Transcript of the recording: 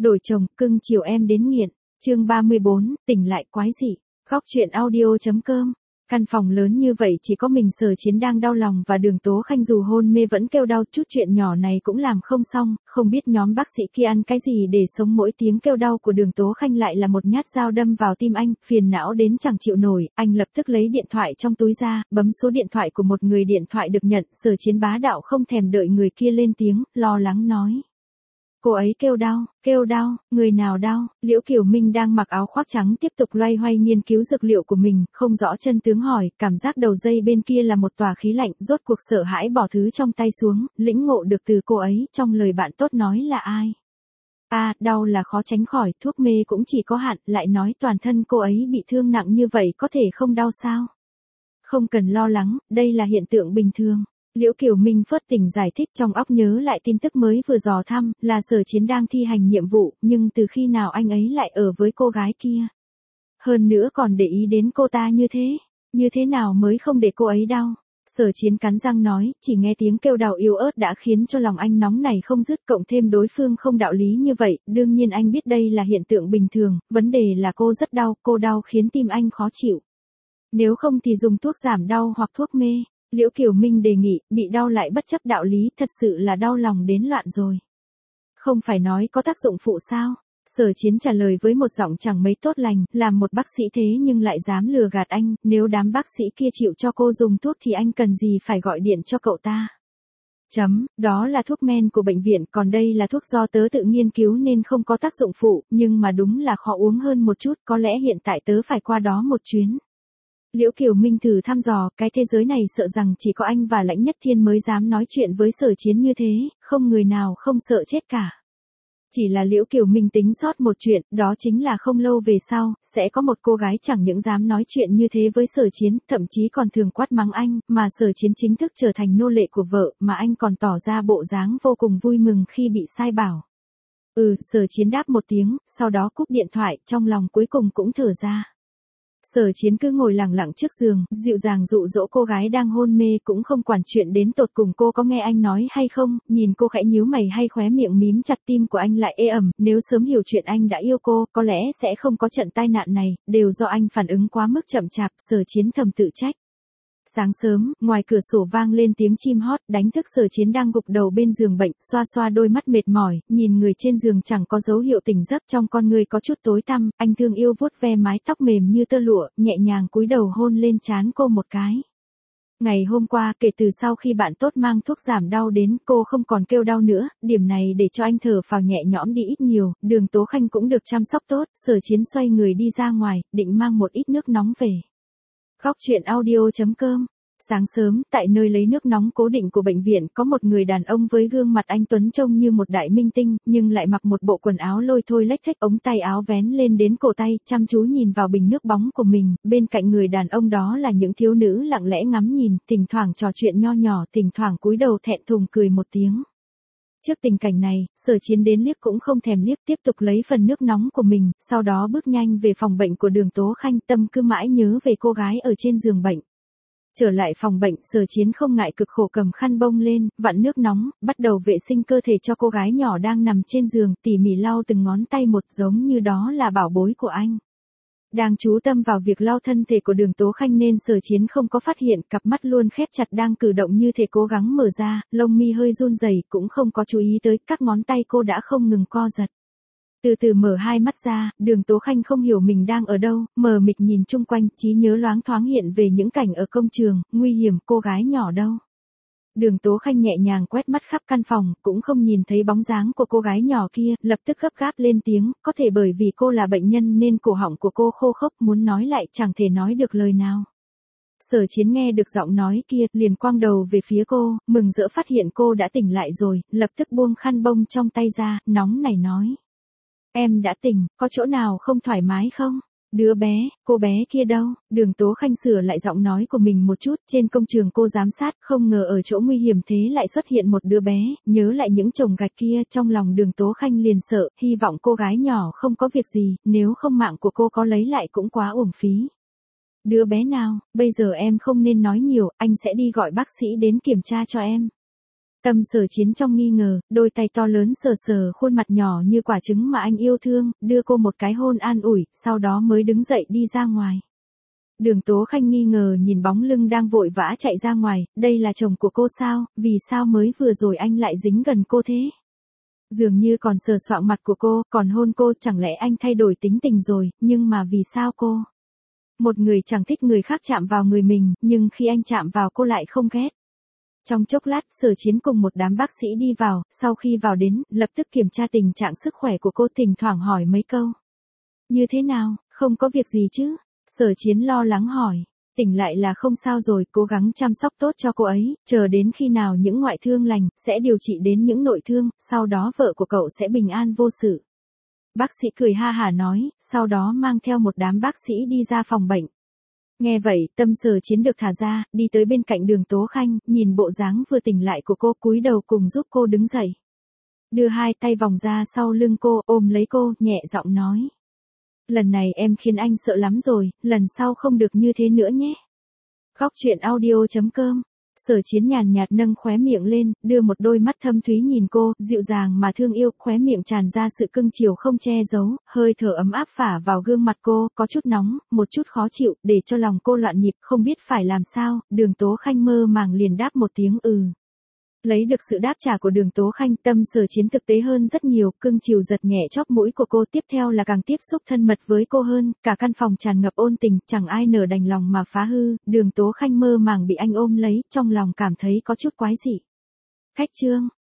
Đổi chồng, cưng chiều em đến nghiện. Chương 34, tỉnh lại quái dị. Góc truyện audio.com. Căn phòng lớn như vậy chỉ có mình Sở Chiến đang đau lòng và Đường Tố Khanh dù hôn mê vẫn kêu đau, chút chuyện nhỏ này cũng làm không xong, không biết nhóm bác sĩ kia ăn cái gì để sống, mỗi tiếng kêu đau của Đường Tố Khanh lại là một nhát dao đâm vào tim anh, phiền não đến chẳng chịu nổi. Anh lập tức lấy điện thoại trong túi ra, bấm số điện thoại của một người, điện thoại được nhận. Sở Chiến bá đạo không thèm đợi người kia lên tiếng, lo lắng nói: Cô ấy kêu đau, người nào đau? Liễu Kiều Minh đang mặc áo khoác trắng tiếp tục loay hoay nghiên cứu dược liệu của mình, không rõ chân tướng hỏi, cảm giác đầu dây bên kia là một tòa khí lạnh, rốt cuộc sợ hãi bỏ thứ trong tay xuống, lĩnh ngộ được từ cô ấy, trong lời bạn tốt nói là ai. Đau là khó tránh khỏi, thuốc mê cũng chỉ có hạn, lại nói toàn thân cô ấy bị thương nặng như vậy có thể không đau sao? Không cần lo lắng, đây là hiện tượng bình thường. Liễu Kiều Minh phớt tỉnh giải thích, trong óc nhớ lại tin tức mới vừa dò thăm, là Sở Chiến đang thi hành nhiệm vụ, nhưng từ khi nào anh ấy lại ở với cô gái kia? Hơn nữa còn để ý đến cô ta như thế nào mới không để cô ấy đau? Sở Chiến cắn răng nói, chỉ nghe tiếng kêu đau yếu ớt đã khiến cho lòng anh nóng này không dứt, cộng thêm đối phương không đạo lý như vậy, đương nhiên anh biết đây là hiện tượng bình thường, vấn đề là cô rất đau, cô đau khiến tim anh khó chịu. Nếu không thì dùng thuốc giảm đau hoặc thuốc mê. Liễu Kiều Minh đề nghị, bị đau lại bất chấp đạo lý, thật sự là đau lòng đến loạn rồi. Không phải nói có tác dụng phụ sao? Sở Chiến trả lời với một giọng chẳng mấy tốt lành, làm một bác sĩ thế nhưng lại dám lừa gạt anh, nếu đám bác sĩ kia chịu cho cô dùng thuốc thì anh cần gì phải gọi điện cho cậu ta. Đó là thuốc men của bệnh viện, còn đây là thuốc do tớ tự nghiên cứu nên không có tác dụng phụ, nhưng mà đúng là khó uống hơn một chút, có lẽ hiện tại tớ phải qua đó một chuyến. Liễu Kiều Minh thử thăm dò, cái thế giới này sợ rằng chỉ có anh và Lãnh Nhất Thiên mới dám nói chuyện với Sở Chiến như thế, không người nào không sợ chết cả. Chỉ là Liễu Kiều Minh tính sót một chuyện, đó chính là không lâu về sau, sẽ có một cô gái chẳng những dám nói chuyện như thế với Sở Chiến, thậm chí còn thường quát mắng anh, mà Sở Chiến chính thức trở thành nô lệ của vợ, mà anh còn tỏ ra bộ dáng vô cùng vui mừng khi bị sai bảo. Sở Chiến đáp một tiếng, sau đó cúp điện thoại, trong lòng cuối cùng cũng thở ra. Sở Chiến cứ ngồi lặng lặng trước giường, dịu dàng dụ dỗ cô gái đang hôn mê, cũng không quản chuyện đến tột cùng cô có nghe anh nói hay không, nhìn cô khẽ nhíu mày hay khóe miệng mím chặt, tim của anh lại ê ẩm, nếu sớm hiểu chuyện anh đã yêu cô, có lẽ sẽ không có trận tai nạn này, đều do anh phản ứng quá mức chậm chạp, Sở Chiến thầm tự trách. Sáng sớm, ngoài cửa sổ vang lên tiếng chim hót, đánh thức Sở Chiến đang gục đầu bên giường bệnh, xoa xoa đôi mắt mệt mỏi, nhìn người trên giường chẳng có dấu hiệu tỉnh giấc, trong con người có chút tối tăm, anh thương yêu vuốt ve mái tóc mềm như tơ lụa, nhẹ nhàng cúi đầu hôn lên trán cô một cái. Ngày hôm qua, kể từ sau khi bạn tốt mang thuốc giảm đau đến, cô không còn kêu đau nữa, điểm này để cho anh thở phào nhẹ nhõm đi ít nhiều, Đường Tố Khanh cũng được chăm sóc tốt, Sở Chiến xoay người đi ra ngoài, định mang một ít nước nóng về. Góc truyện audio.com. Sáng sớm, tại nơi lấy nước nóng cố định của bệnh viện, có một người đàn ông với gương mặt anh tuấn trông như một đại minh tinh, nhưng lại mặc một bộ quần áo lôi thôi lếch thếch, ống tay áo vén lên đến cổ tay, chăm chú nhìn vào bình nước bóng của mình, bên cạnh người đàn ông đó là những thiếu nữ lặng lẽ ngắm nhìn, thỉnh thoảng trò chuyện nho nhỏ, thỉnh thoảng cúi đầu thẹn thùng cười một tiếng. Trước tình cảnh này, Sở Chiến đến liếc cũng không thèm liếc, tiếp tục lấy phần nước nóng của mình, sau đó bước nhanh về phòng bệnh của Đường Tố Khanh, tâm cứ mãi nhớ về cô gái ở trên giường bệnh. Trở lại phòng bệnh, Sở Chiến không ngại cực khổ cầm khăn bông lên, vặn nước nóng, bắt đầu vệ sinh cơ thể cho cô gái nhỏ đang nằm trên giường, tỉ mỉ lau từng ngón tay một, giống như đó là bảo bối của anh. Đang chú tâm vào việc lau thân thể của Đường Tố Khanh nên Sở Chiến không có phát hiện, cặp mắt luôn khép chặt đang cử động như thể cố gắng mở ra, lông mi hơi run rẩy, cũng không có chú ý tới các ngón tay cô đã không ngừng co giật. Từ từ mở hai mắt ra, Đường Tố Khanh không hiểu mình đang ở đâu, mờ mịt nhìn chung quanh, trí nhớ loáng thoáng hiện về những cảnh ở công trường, nguy hiểm, cô gái nhỏ đâu. Đường Tố Khanh nhẹ nhàng quét mắt khắp căn phòng, cũng không nhìn thấy bóng dáng của cô gái nhỏ kia, lập tức gấp gáp lên tiếng, có thể bởi vì cô là bệnh nhân nên cổ họng của cô khô khốc, muốn nói lại chẳng thể nói được lời nào. Sở Chiến nghe được giọng nói kia, liền quang đầu về phía cô, mừng rỡ phát hiện cô đã tỉnh lại rồi, lập tức buông khăn bông trong tay ra, nóng nảy nói. Em đã tỉnh, có chỗ nào không thoải mái không? Đứa bé, cô bé kia đâu? Đường Tố Khanh sửa lại giọng nói của mình một chút, trên công trường cô giám sát, không ngờ ở chỗ nguy hiểm thế lại xuất hiện một đứa bé, nhớ lại những chồng gạch kia, trong lòng Đường Tố Khanh liền sợ, hy vọng cô gái nhỏ không có việc gì, nếu không mạng của cô có lấy lại cũng quá uổng phí. Đứa bé nào, bây giờ em không nên nói nhiều, anh sẽ đi gọi bác sĩ đến kiểm tra cho em. Tâm Sở Chiến trong nghi ngờ, đôi tay to lớn sờ sờ khuôn mặt nhỏ như quả trứng mà anh yêu thương, đưa cô một cái hôn an ủi, sau đó mới đứng dậy đi ra ngoài. Đường Tố Khanh nghi ngờ nhìn bóng lưng đang vội vã chạy ra ngoài, đây là chồng của cô sao, vì sao mới vừa rồi anh lại dính gần cô thế? Dường như còn sờ soạng mặt của cô, còn hôn cô, chẳng lẽ anh thay đổi tính tình rồi, nhưng mà vì sao cô? Một người chẳng thích người khác chạm vào người mình, nhưng khi anh chạm vào cô lại không ghét. Trong chốc lát, Sở Chiến cùng một đám bác sĩ đi vào, sau khi vào đến, lập tức kiểm tra tình trạng sức khỏe của cô, thỉnh thoảng hỏi mấy câu. Như thế nào, không có việc gì chứ? Sở Chiến lo lắng hỏi. Tỉnh lại là không sao rồi, cố gắng chăm sóc tốt cho cô ấy, chờ đến khi nào những ngoại thương lành, sẽ điều trị đến những nội thương, sau đó vợ của cậu sẽ bình an vô sự. Bác sĩ cười ha hả nói, sau đó mang theo một đám bác sĩ đi ra phòng bệnh. Nghe vậy, Tâm Sở Chiến được thả ra, đi tới bên cạnh Đường Tố Khanh, nhìn bộ dáng vừa tỉnh lại của cô, cúi đầu cùng giúp cô đứng dậy. Đưa hai tay vòng ra sau lưng cô, ôm lấy cô, nhẹ giọng nói. Lần này em khiến anh sợ lắm rồi, lần sau không được như thế nữa nhé. Góc truyện audio.com. Sở Chiến nhàn nhạt nâng khóe miệng lên, đưa một đôi mắt thâm thúy nhìn cô, dịu dàng mà thương yêu, khóe miệng tràn ra sự cưng chiều không che giấu, hơi thở ấm áp phả vào gương mặt cô, có chút nóng, một chút khó chịu, để cho lòng cô loạn nhịp, không biết phải làm sao, Đường Tố Khanh mơ màng liền đáp một tiếng ừ. Lấy được sự đáp trả của Đường Tố Khanh, Tâm Sở Chiến thực tế hơn rất nhiều, cưng chiều giật nhẹ chóp mũi của cô, tiếp theo là càng tiếp xúc thân mật với cô hơn, cả căn phòng tràn ngập ôn tình, chẳng ai nỡ đành lòng mà phá hư, Đường Tố Khanh mơ màng bị anh ôm lấy, trong lòng cảm thấy có chút quái dị. Khách trương.